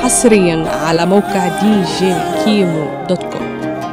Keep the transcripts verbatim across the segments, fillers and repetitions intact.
حصريا على موقع دي جي كيمو دوت كوم.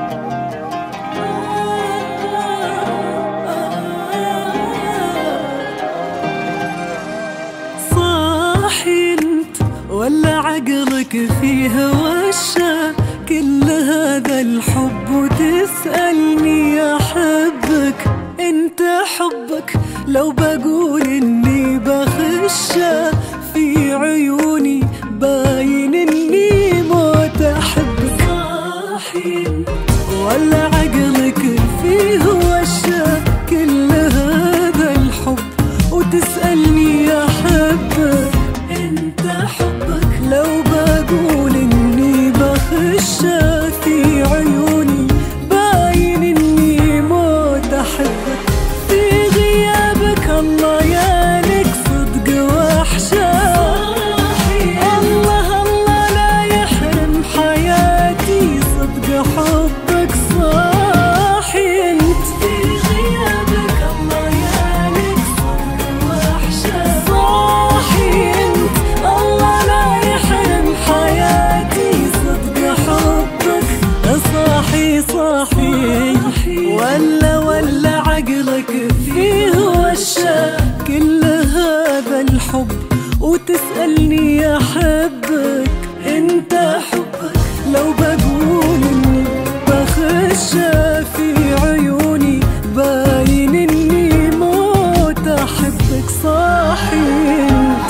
صاحي انت ولا عقلك فيه وشا كل هذا الحب وتسألني أحبك؟ انت حبك لو بقول اني بخشى في عيوني باين اني موت احبك. صاحي انت ولا عقلك فيه وشا كل هذا الحب وتسألني أحبك؟ انت حبك لو بقول اني بخشى في عيوني باين اني موت احبك. في غيابك الله يالك صدق وحشة، الله الله لا يحرم حياتي صدق حبك. صاحي انت في غيابك الله يالك صدق وحشة. صاحي انت الله لا يحرم حياتي صدق حبك. صاحي صاحي ولا ولا عقلك فيه وشا كل هذا الحب وتسألني أحبك؟ انت حبك لو بقول اني بخشى في عيوني باين اني موت احبك. صاحي انت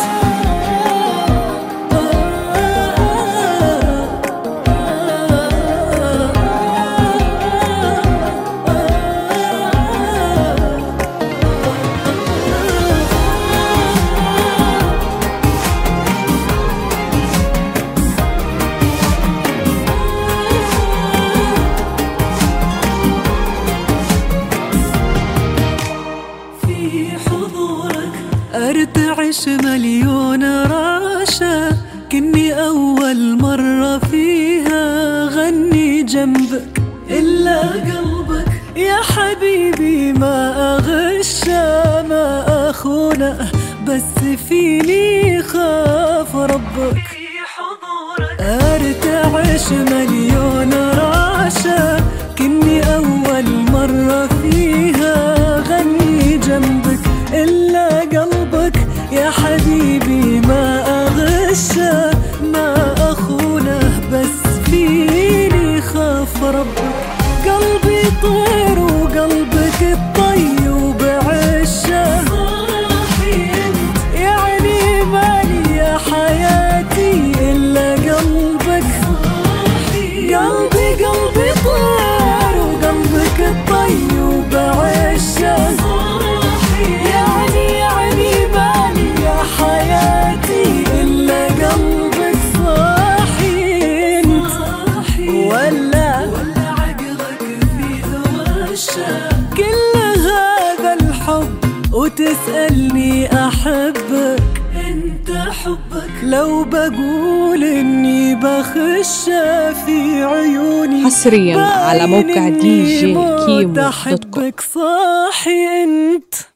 ارتعش مليون راشة كني أول مرة فيها غني جنبك. إلا قلبك يا حبيبي ما أغشى ما أخونه بس فيني خاف ربك. ارتعش مليون راشة كني أول مرة فيها غني جنبك. إلا قلبك يا حبيبي ما أغشه ما أخونه بس فيني خاف ربك. قلبي طير وقلبك الطيب عشه. صاحي انت يعني مالي يا حياتي إلا قلبك. قلبي قلبي طير وقلبك الطيب عشه. كل هذا الحب وتسألني أحبك؟ انت حبك لو بقول اني بخشى في عيوني حصريا على موقع دي جي كيمو دوت كوم. صاحي انت